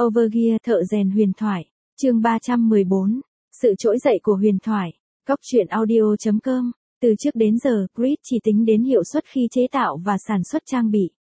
Overgear thợ rèn huyền thoại. Chương 314. Sự trỗi dậy của huyền thoại. Góc truyện audio.com. Từ trước đến giờ, Grid chỉ tính đến hiệu suất khi chế tạo và sản xuất trang bị.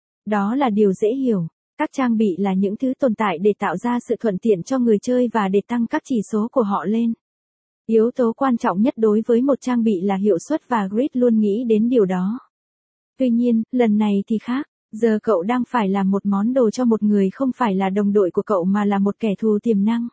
Đó là điều dễ hiểu. Các trang bị là những thứ tồn tại để tạo ra sự thuận tiện cho người chơi và để tăng các chỉ số của họ lên. Yếu tố quan trọng nhất đối với một trang bị là hiệu suất và Grid luôn nghĩ đến điều đó. Tuy nhiên, lần này thì khác. Giờ cậu đang phải làm một món đồ cho một người không phải là đồng đội của cậu mà là một kẻ thù tiềm năng.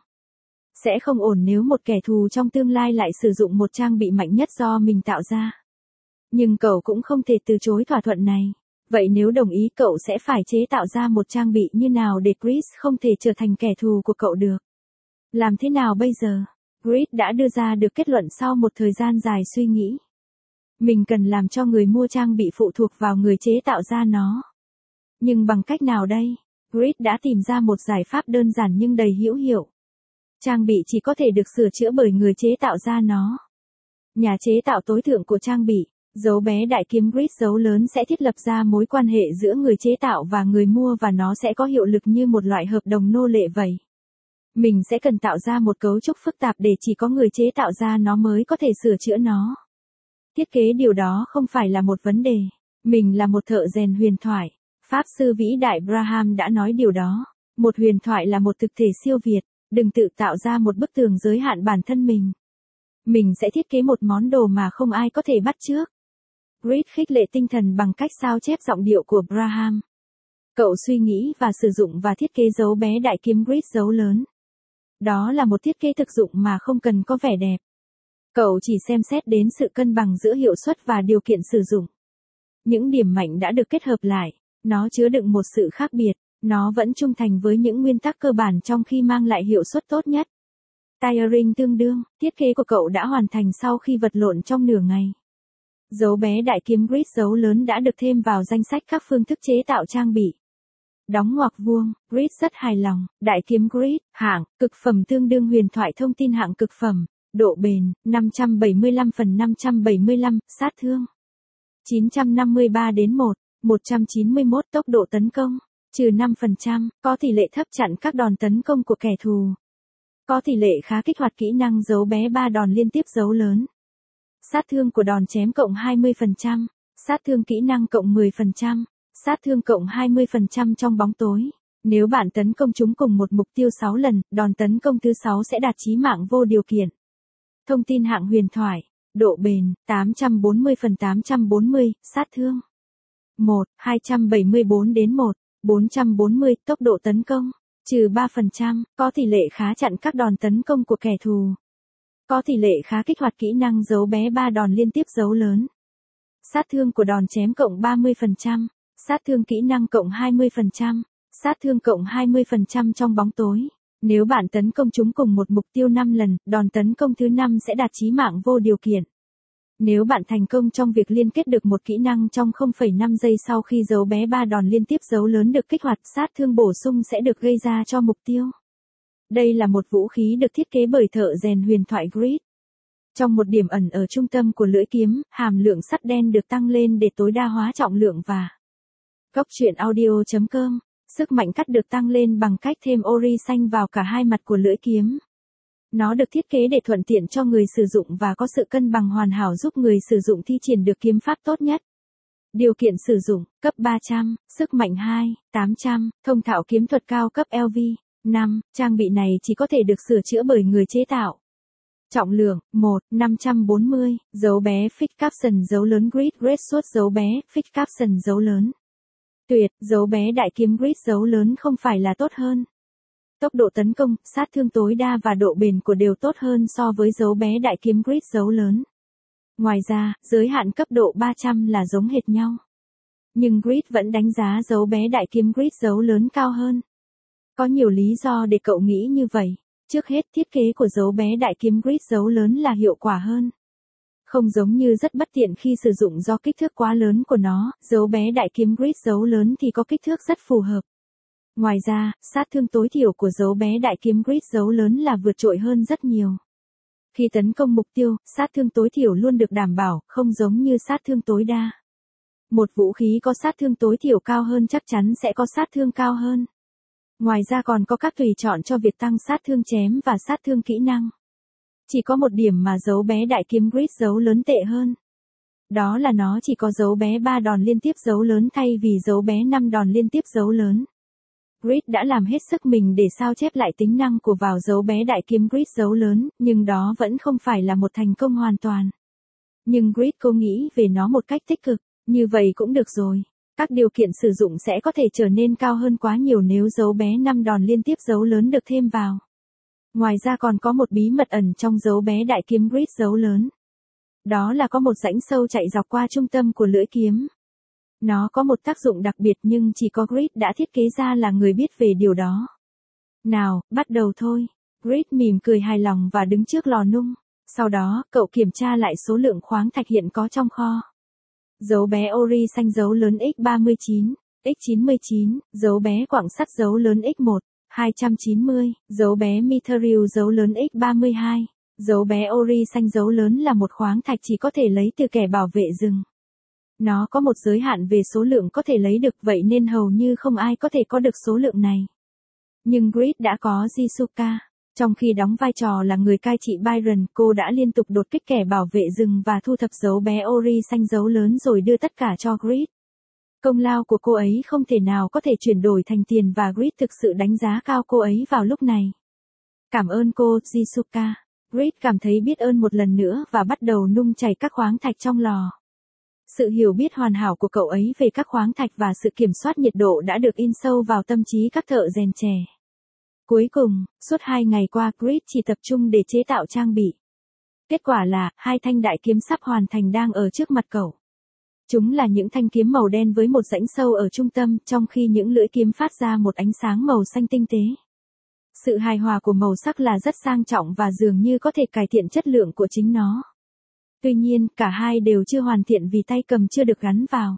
Sẽ không ổn nếu một kẻ thù trong tương lai lại sử dụng một trang bị mạnh nhất do mình tạo ra. Nhưng cậu cũng không thể từ chối thỏa thuận này. Vậy nếu đồng ý cậu sẽ phải chế tạo ra một trang bị như nào để Chris không thể trở thành kẻ thù của cậu được. Làm thế nào bây giờ? Chris đã đưa ra được kết luận sau một thời gian dài suy nghĩ. Mình cần làm cho người mua trang bị phụ thuộc vào người chế tạo ra nó. Nhưng bằng cách nào đây? Grid đã tìm ra một giải pháp đơn giản nhưng đầy hữu hiệu. Trang bị chỉ có thể được sửa chữa bởi người chế tạo ra nó. Nhà chế tạo tối thượng của trang bị, dấu bé đại kiếm Grid dấu lớn sẽ thiết lập ra mối quan hệ giữa người chế tạo và người mua và nó sẽ có hiệu lực như một loại hợp đồng nô lệ vậy. Mình sẽ cần tạo ra một cấu trúc phức tạp để chỉ có người chế tạo ra nó mới có thể sửa chữa nó. Thiết kế điều đó không phải là một vấn đề. Mình là một thợ rèn huyền thoại. Pháp sư vĩ đại Braham đã nói điều đó. Một huyền thoại là một thực thể siêu việt, đừng tự tạo ra một bức tường giới hạn bản thân mình. Mình sẽ thiết kế một món đồ mà không ai có thể bắt chước. Grid khích lệ tinh thần bằng cách sao chép giọng điệu của Braham. Cậu suy nghĩ và sử dụng và thiết kế dấu bé đại kiếm Grid dấu lớn. Đó là một thiết kế thực dụng mà không cần có vẻ đẹp. Cậu chỉ xem xét đến sự cân bằng giữa hiệu suất và điều kiện sử dụng. Những điểm mạnh đã được kết hợp lại. Nó chứa đựng một sự khác biệt, nó vẫn trung thành với những nguyên tắc cơ bản trong khi mang lại hiệu suất tốt nhất. Tiring tương đương, thiết kế của cậu đã hoàn thành sau khi vật lộn trong nửa ngày. Dấu bé đại kiếm Grid dấu lớn đã được thêm vào danh sách các phương thức chế tạo trang bị. Đóng ngoặc vuông, Grid rất hài lòng, đại kiếm Grid, hạng, cực phẩm tương đương huyền thoại thông tin hạng cực phẩm, độ bền, 575/575, sát thương. 953/1. 191 tốc độ tấn công, trừ 5%, có tỷ lệ thấp chặn các đòn tấn công của kẻ thù. Có tỷ lệ khá kích hoạt kỹ năng dấu bé 3 đòn liên tiếp dấu lớn. Sát thương của đòn chém cộng 20%, sát thương kỹ năng cộng 10%, sát thương cộng 20% trong bóng tối. Nếu bạn tấn công chúng cùng một mục tiêu 6 lần, đòn tấn công thứ 6 sẽ đạt chí mạng vô điều kiện. Thông tin hạng huyền thoại, độ bền, 840/840, sát thương. 274/1, 440, tốc độ tấn công, trừ 3%, có tỷ lệ khá chặn các đòn tấn công của kẻ thù. Có tỷ lệ khá kích hoạt kỹ năng dấu bé 3 đòn liên tiếp dấu lớn. Sát thương của đòn chém cộng 30%, sát thương kỹ năng cộng 20%, sát thương cộng 20% trong bóng tối. Nếu bạn tấn công chúng cùng một mục tiêu 5 lần, đòn tấn công thứ 5 sẽ đạt chí mạng vô điều kiện. Nếu bạn thành công trong việc liên kết được một kỹ năng trong 0,5 giây sau khi dấu bé 3 đòn liên tiếp dấu lớn được kích hoạt, sát thương bổ sung sẽ được gây ra cho mục tiêu. Đây là một vũ khí được thiết kế bởi thợ rèn huyền thoại Grid. Trong một điểm ẩn ở trung tâm của lưỡi kiếm, hàm lượng sắt đen được tăng lên để tối đa hóa trọng lượng và góc truyện audio.com. Sức mạnh cắt được tăng lên bằng cách thêm ori xanh vào cả hai mặt của lưỡi kiếm. Nó được thiết kế để thuận tiện cho người sử dụng và có sự cân bằng hoàn hảo giúp người sử dụng thi triển được kiếm pháp tốt nhất. Điều kiện sử dụng, cấp 300, sức mạnh 2, 800, thông thạo kiếm thuật cao cấp LV, 5, trang bị này chỉ có thể được sửa chữa bởi người chế tạo. Trọng lượng, 1, 540, dấu bé Fix Caption dấu lớn Grid Red suốt dấu bé Fix Caption dấu lớn. Tuyệt, dấu bé đại kiếm Grid dấu lớn không phải là tốt hơn. Tốc độ tấn công, sát thương tối đa và độ bền của đều tốt hơn so với dấu bé đại kiếm Grid dấu lớn. Ngoài ra, giới hạn cấp độ 300 là giống hệt nhau. Nhưng Grid vẫn đánh giá dấu bé đại kiếm Grid dấu lớn cao hơn. Có nhiều lý do để cậu nghĩ như vậy. Trước hết, thiết kế của dấu bé đại kiếm Grid dấu lớn là hiệu quả hơn. Không giống như rất bất tiện khi sử dụng do kích thước quá lớn của nó, dấu bé đại kiếm Grid dấu lớn thì có kích thước rất phù hợp. Ngoài ra, sát thương tối thiểu của dấu bé đại kiếm Grid dấu lớn là vượt trội hơn rất nhiều. Khi tấn công mục tiêu, sát thương tối thiểu luôn được đảm bảo, không giống như sát thương tối đa. Một vũ khí có sát thương tối thiểu cao hơn chắc chắn sẽ có sát thương cao hơn. Ngoài ra còn có các tùy chọn cho việc tăng sát thương chém và sát thương kỹ năng. Chỉ có một điểm mà dấu bé đại kiếm grid dấu lớn tệ hơn. Đó là nó chỉ có dấu bé 3 đòn liên tiếp dấu lớn thay vì dấu bé 5 đòn liên tiếp dấu lớn. Grid đã làm hết sức mình để sao chép lại tính năng của vào dấu bé đại kiếm grid dấu lớn, nhưng đó vẫn không phải là một thành công hoàn toàn. Nhưng Grid cô nghĩ về nó một cách tích cực, như vậy cũng được rồi. Các điều kiện sử dụng sẽ có thể trở nên cao hơn quá nhiều nếu dấu bé 5 đòn liên tiếp dấu lớn được thêm vào. Ngoài ra còn có một bí mật ẩn trong dấu bé đại kiếm Grid dấu lớn. Đó là có một rãnh sâu chạy dọc qua trung tâm của lưỡi kiếm. Nó có một tác dụng đặc biệt nhưng chỉ có Grid đã thiết kế ra là người biết về điều đó. Nào, bắt đầu thôi. Grid mỉm cười hài lòng và đứng trước lò nung. Sau đó, cậu kiểm tra lại số lượng khoáng thạch hiện có trong kho. Dấu bé ori xanh dấu lớn x39, x99, dấu bé quặng sắt dấu lớn x1, 290, dấu bé mithril dấu lớn x32. Dấu bé ori xanh dấu lớn là một khoáng thạch chỉ có thể lấy từ kẻ bảo vệ rừng. Nó có một giới hạn về số lượng có thể lấy được vậy nên hầu như không ai có thể có được số lượng này. Nhưng Grid đã có Jisuka. Trong khi đóng vai trò là người cai trị Byron, cô đã liên tục đột kích kẻ bảo vệ rừng và thu thập dấu bé ori xanh dấu lớn rồi đưa tất cả cho Grid. Công lao của cô ấy không thể nào có thể chuyển đổi thành tiền và Grid thực sự đánh giá cao cô ấy vào lúc này. Cảm ơn cô, Jisuka. Grid cảm thấy biết ơn một lần nữa và bắt đầu nung chảy các khoáng thạch trong lò. Sự hiểu biết hoàn hảo của cậu ấy về các khoáng thạch và sự kiểm soát nhiệt độ đã được in sâu vào tâm trí các thợ rèn trẻ. Cuối cùng, suốt 2 ngày qua Grid chỉ tập trung để chế tạo trang bị. Kết quả là, 2 thanh đại kiếm sắp hoàn thành đang ở trước mặt cậu. Chúng là những thanh kiếm màu đen với một rãnh sâu ở trung tâm, trong khi những lưỡi kiếm phát ra một ánh sáng màu xanh tinh tế. Sự hài hòa của màu sắc là rất sang trọng và dường như có thể cải thiện chất lượng của chính nó. Tuy nhiên, cả hai đều chưa hoàn thiện vì tay cầm chưa được gắn vào.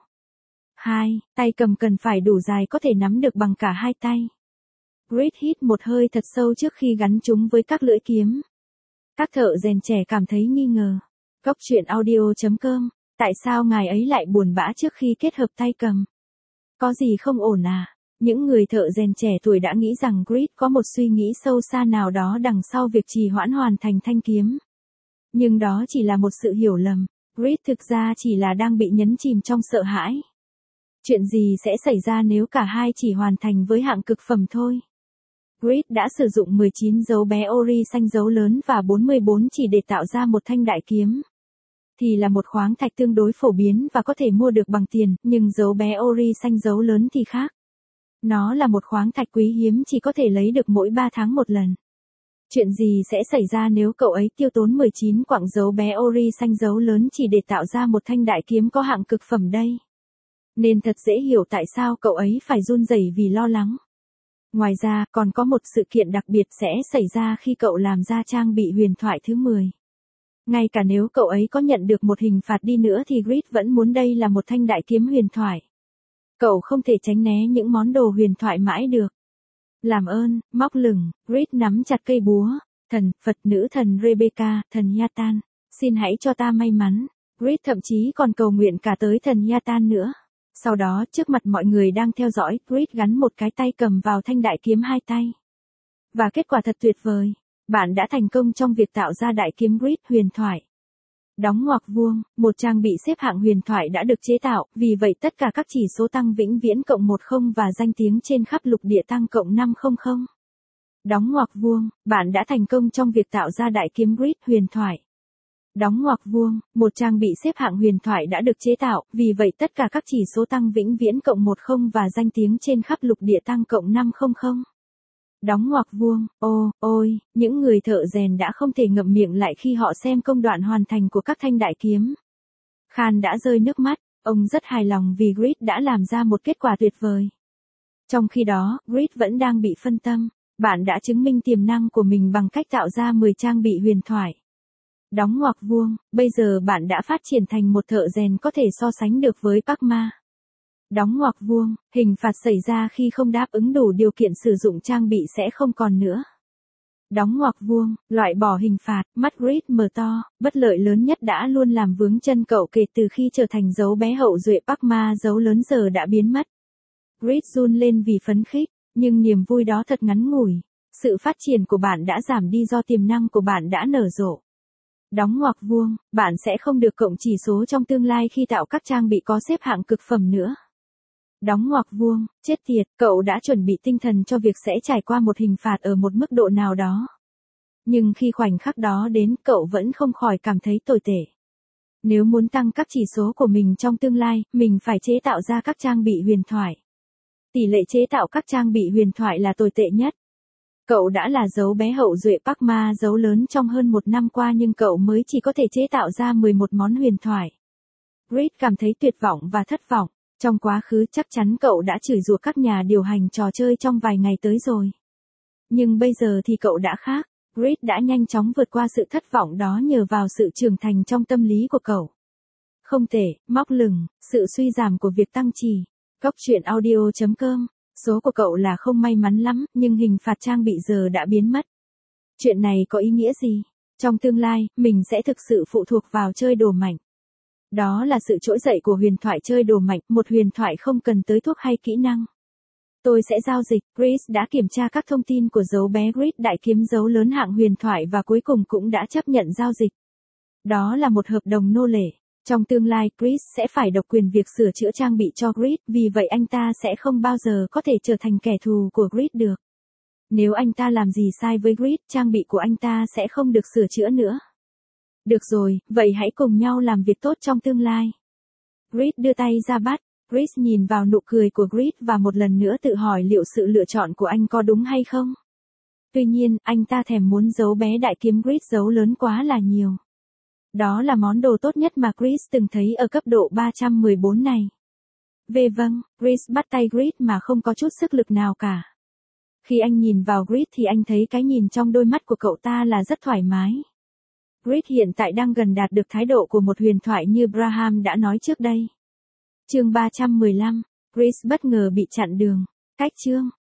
2. Tay cầm cần phải đủ dài có thể nắm được bằng cả hai tay. Grid hít một hơi thật sâu trước khi gắn chúng với các lưỡi kiếm. Các thợ rèn trẻ cảm thấy nghi ngờ. Góc truyện audio.com. Tại sao ngài ấy lại buồn bã trước khi kết hợp tay cầm? Có gì không ổn à? Những người thợ rèn trẻ tuổi đã nghĩ rằng Grid có một suy nghĩ sâu xa nào đó đằng sau việc trì hoãn hoàn thành thanh kiếm. Nhưng đó chỉ là một sự hiểu lầm. Grid thực ra chỉ là đang bị nhấn chìm trong sợ hãi. Chuyện gì sẽ xảy ra nếu cả hai chỉ hoàn thành với hạng cực phẩm thôi? Grid đã sử dụng 19 dấu bé ori xanh dấu lớn và 44 chỉ để tạo ra một thanh đại kiếm. Thì là một khoáng thạch tương đối phổ biến và có thể mua được bằng tiền, nhưng dấu bé ori xanh dấu lớn thì khác. Nó là một khoáng thạch quý hiếm chỉ có thể lấy được mỗi 3 tháng một lần. Chuyện gì sẽ xảy ra nếu cậu ấy tiêu tốn 19 quặng dấu bé ori xanh dấu lớn chỉ để tạo ra một thanh đại kiếm có hạng cực phẩm đây? Nên thật dễ hiểu tại sao cậu ấy phải run rẩy vì lo lắng. Ngoài ra, còn có một sự kiện đặc biệt sẽ xảy ra khi cậu làm ra trang bị huyền thoại thứ 10. Ngay cả nếu cậu ấy có nhận được một hình phạt đi nữa thì Grid vẫn muốn đây là một thanh đại kiếm huyền thoại. Cậu không thể tránh né những món đồ huyền thoại mãi được. Làm ơn, móc lửng, Grid nắm chặt cây búa. Thần, Phật nữ thần Rebecca, thần Yatan, xin hãy cho ta may mắn. Grid thậm chí còn cầu nguyện cả tới thần Yatan nữa. Sau đó, trước mặt mọi người đang theo dõi, Grid gắn một cái tay cầm vào thanh đại kiếm hai tay. Và kết quả thật tuyệt vời. Bạn đã thành công trong việc tạo ra đại kiếm Grid huyền thoại. Đóng ngoặc vuông, một trang bị xếp hạng huyền thoại đã được chế tạo, vì vậy tất cả các chỉ số tăng vĩnh viễn cộng 10 và danh tiếng trên khắp lục địa tăng cộng 500. Đóng ngoặc vuông, bạn đã thành công trong việc tạo ra đại kiếm Grid huyền thoại. Đóng ngoặc vuông, một trang bị xếp hạng huyền thoại đã được chế tạo, vì vậy tất cả các chỉ số tăng vĩnh viễn cộng 10 và danh tiếng trên khắp lục địa tăng cộng 500. Đóng ngoặc vuông, ôi, những người thợ rèn đã không thể ngậm miệng lại khi họ xem công đoạn hoàn thành của các thanh đại kiếm. Khan đã rơi nước mắt, ông rất hài lòng vì Grid đã làm ra một kết quả tuyệt vời. Trong khi đó, Grid vẫn đang bị phân tâm. Bạn đã chứng minh tiềm năng của mình bằng cách tạo ra 10 trang bị huyền thoại. Đóng ngoặc vuông, bây giờ bạn đã phát triển thành một thợ rèn có thể so sánh được với Pac-Ma. Đóng ngoặc vuông, hình phạt xảy ra khi không đáp ứng đủ điều kiện sử dụng trang bị sẽ không còn nữa. Đóng ngoặc vuông, loại bỏ hình phạt, mắt Grid mở to, bất lợi lớn nhất đã luôn làm vướng chân cậu kể từ khi trở thành dấu bé hậu duệ Pac-Ma dấu lớn giờ đã biến mất. Grid run lên vì phấn khích, Nhưng niềm vui đó thật ngắn ngủi. Sự phát triển của bạn đã giảm đi do tiềm năng của bạn đã nở rộ. Đóng ngoặc vuông, bạn sẽ không được cộng chỉ số trong tương lai khi tạo các trang bị có xếp hạng cực phẩm nữa. Đóng ngoặc vuông, chết tiệt, cậu đã chuẩn bị tinh thần cho việc sẽ trải qua một hình phạt ở một mức độ nào đó. Nhưng khi khoảnh khắc đó đến, cậu vẫn không khỏi cảm thấy tồi tệ. Nếu muốn tăng các chỉ số của mình trong tương lai, mình phải chế tạo ra các trang bị huyền thoại. Tỷ lệ chế tạo các trang bị huyền thoại là tồi tệ nhất. Cậu đã là dấu bé hậu duệ Park-ma dấu lớn trong hơn một năm qua nhưng cậu mới chỉ có thể chế tạo ra 11 món huyền thoại. Reed cảm thấy tuyệt vọng và thất vọng. Trong quá khứ chắc chắn cậu đã chửi rủa các nhà điều hành trò chơi trong vài ngày tới rồi. Nhưng bây giờ thì cậu đã khác. Reed đã nhanh chóng vượt qua sự thất vọng đó nhờ vào sự trưởng thành trong tâm lý của cậu. Không tệ, móc lửng, sự suy giảm của việc tăng trì. Góc truyện audio.com. Số của cậu là không may mắn lắm, nhưng hình phạt trang bị giờ đã biến mất. Chuyện này có ý nghĩa gì? Trong tương lai, mình sẽ thực sự phụ thuộc vào chơi đồ mạnh. Đó là sự trỗi dậy của huyền thoại chơi đồ mạnh, một huyền thoại không cần tới thuốc hay kỹ năng. Tôi sẽ giao dịch. Chris đã kiểm tra các thông tin của dấu bé Grid đại kiếm dấu lớn hạng huyền thoại và cuối cùng cũng đã chấp nhận giao dịch. Đó là một hợp đồng nô lệ. Trong tương lai, Chris sẽ phải độc quyền việc sửa chữa trang bị cho Grid, vì vậy anh ta sẽ không bao giờ có thể trở thành kẻ thù của Grid được. Nếu anh ta làm gì sai với Grid, trang bị của anh ta sẽ không được sửa chữa nữa. Được rồi, vậy hãy cùng nhau làm việc tốt trong tương lai. Grid đưa tay ra bắt. Chris nhìn vào nụ cười của Grid và một lần nữa tự hỏi liệu sự lựa chọn của anh có đúng hay không. Tuy nhiên, anh ta thèm muốn dấu bé đại kiếm Grid dấu lớn quá là nhiều. Đó là món đồ tốt nhất mà Chris từng thấy ở cấp độ 314 này. Vâng, Chris bắt tay Grid mà không có chút sức lực nào cả. Khi anh nhìn vào Grid thì anh thấy cái nhìn trong đôi mắt của cậu ta là rất thoải mái. Grid hiện tại đang gần đạt được thái độ của một huyền thoại như Braham đã nói trước đây. Chương 315, Chris bất ngờ bị chặn đường. Cách chương